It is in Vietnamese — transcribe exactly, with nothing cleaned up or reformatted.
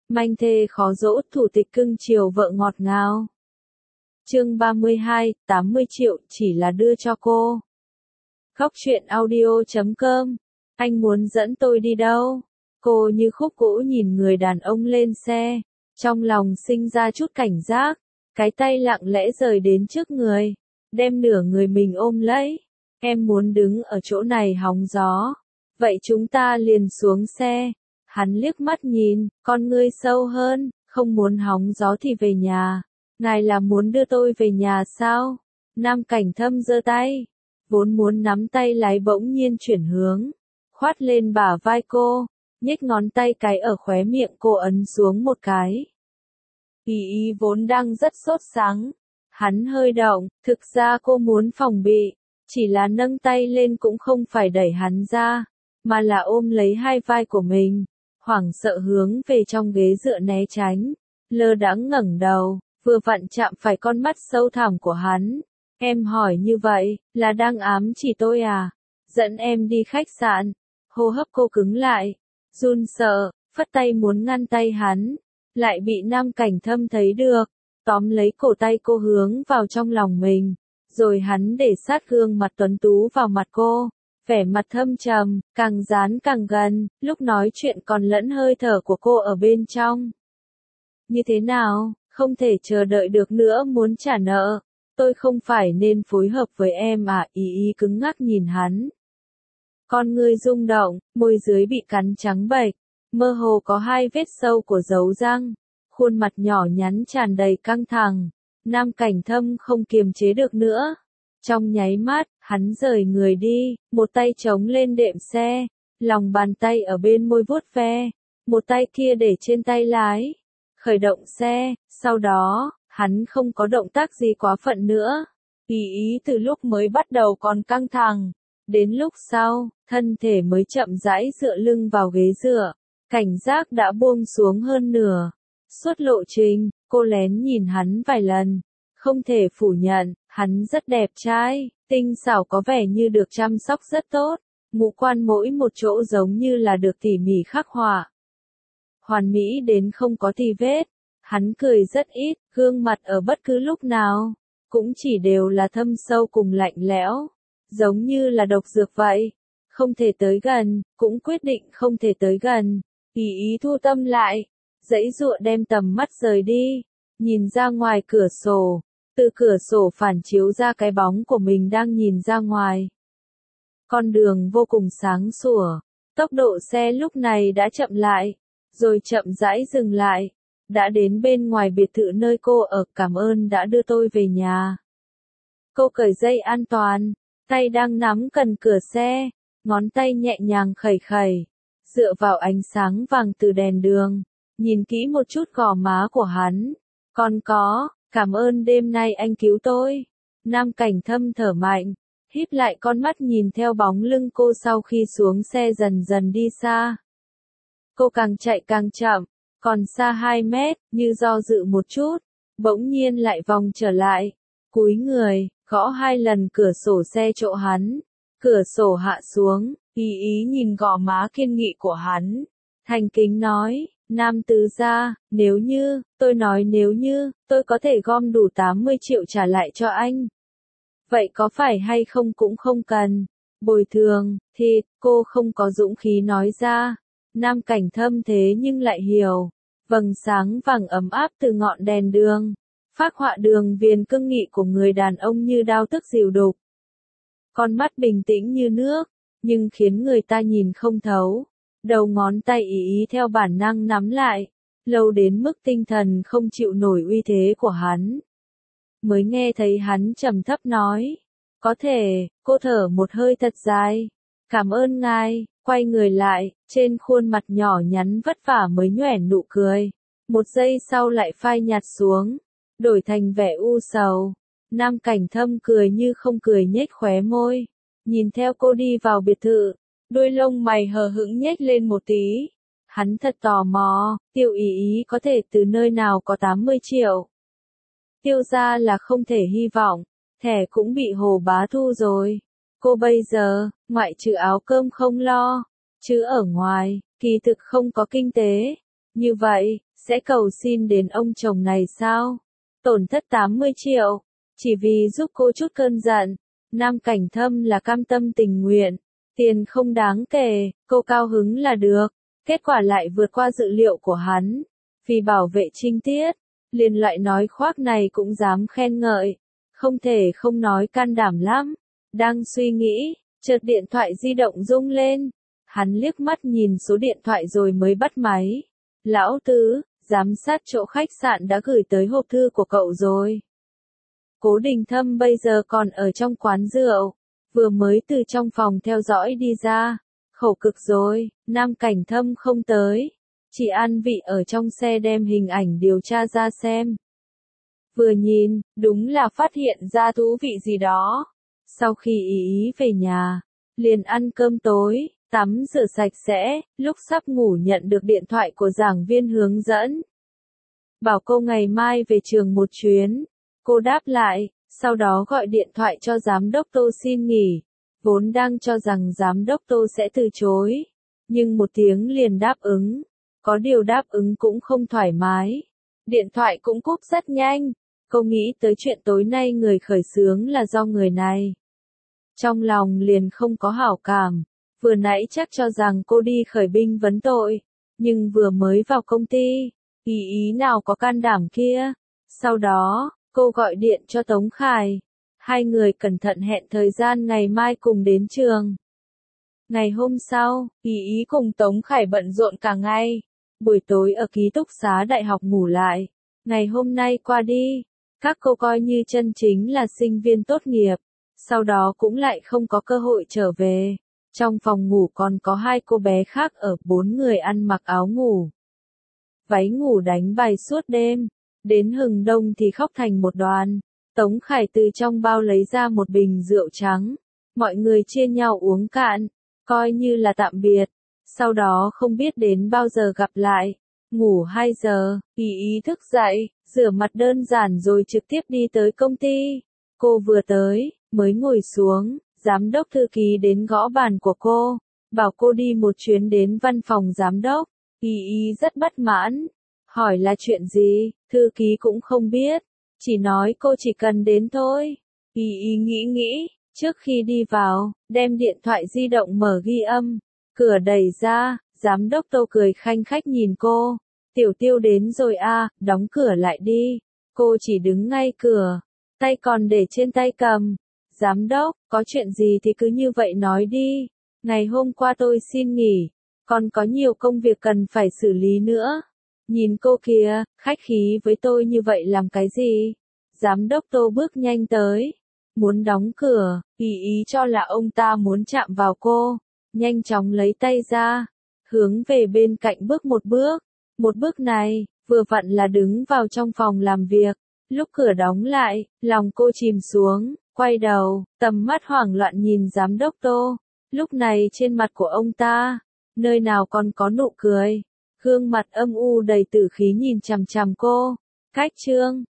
Manh thê khó dỗ, thủ tịch cưng chiều vợ ngọt ngào. Chương ba mươi hai, tám mươi triệu chỉ là đưa cho cô. Góc truyện audio chấm com. Anh muốn dẫn tôi đi đâu? Cô như khúc gỗ nhìn người đàn ông lên xe, trong lòng sinh ra chút cảnh giác, cái tay lặng lẽ rời đến trước người, đem nửa người mình ôm lấy. Em muốn đứng ở chỗ này hóng gió. Vậy chúng ta liền xuống xe. Hắn liếc mắt nhìn, con ngươi sâu hơn, không muốn hóng gió thì về nhà. Ngài là muốn đưa tôi về nhà sao? Nam Cảnh Thâm giơ tay, vốn muốn nắm tay lái bỗng nhiên chuyển hướng, khoát lên bả vai cô, nhếch ngón tay cái ở khóe miệng cô ấn xuống một cái. Ý ý vốn đang rất sốt sắng, hắn hơi động, thực ra cô muốn phòng bị, chỉ là nâng tay lên cũng không phải đẩy hắn ra, mà là ôm lấy hai vai của mình, hoảng sợ hướng về trong ghế dựa né tránh, lơ đãng ngẩng đầu, vừa vặn chạm phải con mắt sâu thẳm của hắn. Em hỏi như vậy, là đang ám chỉ tôi à? Dẫn em đi khách sạn. Hô hấp cô cứng lại, run sợ, phất tay muốn ngăn tay hắn, lại bị Nam Cảnh Thâm thấy được, tóm lấy cổ tay cô hướng vào trong lòng mình, rồi hắn để sát gương mặt tuấn tú vào mặt cô, vẻ mặt thâm trầm, càng dán càng gần, lúc nói chuyện còn lẫn hơi thở của cô ở bên trong. Như thế nào, không thể chờ đợi được nữa, muốn trả nợ. Tôi không phải nên phối hợp với em à? Ý ý cứng ngắc nhìn hắn. Con ngươi rung động, môi dưới bị cắn trắng bệch, mơ hồ có hai vết sâu của dấu răng, khuôn mặt nhỏ nhắn tràn đầy căng thẳng. Nam Cảnh Thâm không kiềm chế được nữa. Trong nháy mắt, hắn rời người đi, một tay chống lên đệm xe, lòng bàn tay ở bên môi vuốt ve, một tay kia để trên tay lái, khởi động xe, sau đó, hắn không có động tác gì quá phận nữa. Ý ý từ lúc mới bắt đầu còn căng thẳng, đến lúc sau, thân thể mới chậm rãi dựa lưng vào ghế dựa, cảnh giác đã buông xuống hơn nửa. Suốt lộ trình, cô lén nhìn hắn vài lần, không thể phủ nhận, hắn rất đẹp trai, tinh xảo, có vẻ như được chăm sóc rất tốt, ngũ quan mỗi một chỗ giống như là được tỉ mỉ khắc họa. Hoàn mỹ đến không có tì vết. Hắn cười rất ít, gương mặt ở bất cứ lúc nào, cũng chỉ đều là thâm sâu cùng lạnh lẽo, giống như là độc dược vậy. Không thể tới gần, cũng quyết định không thể tới gần. Ý ý thu tâm lại, giãy giụa đem tầm mắt rời đi, nhìn ra ngoài cửa sổ, từ cửa sổ phản chiếu ra cái bóng của mình đang nhìn ra ngoài. Con đường vô cùng sáng sủa, tốc độ xe lúc này đã chậm lại, rồi chậm rãi dừng lại. Đã đến bên ngoài biệt thự nơi cô ở, cảm ơn đã đưa tôi về nhà. Cô cởi dây an toàn, tay đang nắm cần cửa xe, ngón tay nhẹ nhàng khẩy khẩy, dựa vào ánh sáng vàng từ đèn đường, nhìn kỹ một chút gò má của hắn. Còn có, cảm ơn đêm nay anh cứu tôi. Nam Cảnh Thâm thở mạnh, híp lại con mắt nhìn theo bóng lưng cô sau khi xuống xe dần dần đi xa. Cô càng chạy càng chậm. Còn xa hai mét, như do dự một chút, bỗng nhiên lại vòng trở lại, cúi người, gõ hai lần cửa sổ xe chỗ hắn, cửa sổ hạ xuống, ý ý nhìn gò má kiên nghị của hắn, thành kính nói, Nam tứ gia, nếu như, tôi nói nếu như, tôi có thể gom đủ tám mươi triệu trả lại cho anh. Vậy có phải hay không cũng không cần, bồi thường, thì, cô không có dũng khí nói ra. Nam Cảnh Thâm thế nhưng lại hiểu, vầng sáng vàng ấm áp từ ngọn đèn đường, phác họa đường viền cương nghị của người đàn ông như đao tức dìu đục. Con mắt bình tĩnh như nước, nhưng khiến người ta nhìn không thấu. Đầu ngón tay ý ý theo bản năng nắm lại, lâu đến mức tinh thần không chịu nổi uy thế của hắn. Mới nghe thấy hắn trầm thấp nói, có thể, cô thở một hơi thật dài, cảm ơn ngài. Quay người lại, trên khuôn mặt nhỏ nhắn vất vả mới nhoẻn nụ cười. Một giây sau lại phai nhạt xuống, đổi thành vẻ u sầu. Nam Cảnh Thâm cười như không cười nhếch khóe môi, nhìn theo cô đi vào biệt thự, đôi lông mày hờ hững nhếch lên một tí. Hắn thật tò mò, Tiêu ý ý có thể từ nơi nào có tám mươi triệu. Tiêu ra là không thể hy vọng, thẻ cũng bị Hồ Bá thu rồi. Cô bây giờ, ngoại trừ áo cơm không lo, chứ ở ngoài, kỳ thực không có kinh tế. Như vậy, sẽ cầu xin đến ông chồng này sao? Tổn thất tám mươi triệu, chỉ vì giúp cô chút cơn giận. Nam Cảnh Thâm là cam tâm tình nguyện, tiền không đáng kể, cô cao hứng là được. Kết quả lại vượt qua dự liệu của hắn. Vì bảo vệ trinh tiết, liền loại nói khoác này cũng dám khen ngợi. Không thể không nói can đảm lắm. Đang suy nghĩ, chợt điện thoại di động rung lên. Hắn liếc mắt nhìn số điện thoại rồi mới bắt máy. Lão Tứ, giám sát chỗ khách sạn đã gửi tới hộp thư của cậu rồi. Cố Đình Thâm bây giờ còn ở trong quán rượu, vừa mới từ trong phòng theo dõi đi ra. Khổ cực rồi, Nam Cảnh Thâm không tới. Chỉ an vị ở trong xe đem hình ảnh điều tra ra xem. Vừa nhìn, đúng là phát hiện ra thú vị gì đó. Sau khi ý ý về nhà, liền ăn cơm tối, tắm rửa sạch sẽ, lúc sắp ngủ nhận được điện thoại của giảng viên hướng dẫn. Bảo cô ngày mai về trường một chuyến. Cô đáp lại, sau đó gọi điện thoại cho giám đốc Tô xin nghỉ. Vốn đang cho rằng giám đốc Tô sẽ từ chối. Nhưng một tiếng liền đáp ứng. Có điều đáp ứng cũng không thoải mái. Điện thoại cũng cúp rất nhanh. Cô nghĩ tới chuyện tối nay người khởi xướng là do người này. Trong lòng liền không có hảo cảm. Vừa nãy chắc cho rằng cô đi khởi binh vấn tội. Nhưng vừa mới vào công ty, ý ý nào có can đảm kia. Sau đó, cô gọi điện cho Tống Khải. Hai người cẩn thận hẹn thời gian ngày mai cùng đến trường. Ngày hôm sau, ý ý cùng Tống Khải bận rộn cả ngày. Buổi tối ở ký túc xá đại học ngủ lại. Ngày hôm nay qua đi, các cô coi như chân chính là sinh viên tốt nghiệp. Sau đó cũng lại không có cơ hội trở về. Trong phòng ngủ còn có hai cô bé khác ở, bốn người ăn mặc áo ngủ. Váy ngủ đánh bài suốt đêm. Đến hừng đông thì khóc thành một đoàn. Tống Khải từ trong bao lấy ra một bình rượu trắng. Mọi người chia nhau uống cạn, coi như là tạm biệt. Sau đó không biết đến bao giờ gặp lại. Ngủ hai giờ, ý ý thức dậy, rửa mặt đơn giản rồi trực tiếp đi tới công ty. Cô vừa tới, mới ngồi xuống, giám đốc thư ký đến gõ bàn của cô, bảo cô đi một chuyến đến văn phòng giám đốc. Ý ý rất bất mãn, hỏi là chuyện gì, thư ký cũng không biết, chỉ nói cô chỉ cần đến thôi. Ý ý nghĩ nghĩ, trước khi đi vào, đem điện thoại di động mở ghi âm, cửa đẩy ra, giám đốc Tô cười khanh khách nhìn cô. Tiểu Tiêu đến rồi à, đóng cửa lại đi. Cô chỉ đứng ngay cửa, tay còn để trên tay cầm. Giám đốc, có chuyện gì thì cứ như vậy nói đi. Ngày hôm qua tôi xin nghỉ, còn có nhiều công việc cần phải xử lý nữa. Nhìn cô kìa, khách khí với tôi như vậy làm cái gì? Giám đốc Tô bước nhanh tới, muốn đóng cửa, ý ý cho là ông ta muốn chạm vào cô. Nhanh chóng lấy tay ra, hướng về bên cạnh bước một bước. Một bước này, vừa vặn là đứng vào trong phòng làm việc. Lúc cửa đóng lại, lòng cô chìm xuống, quay đầu, tầm mắt hoảng loạn nhìn giám đốc Tô. Lúc này trên mặt của ông ta, nơi nào còn có nụ cười. Gương mặt âm u đầy tử khí nhìn chằm chằm cô. Cách chương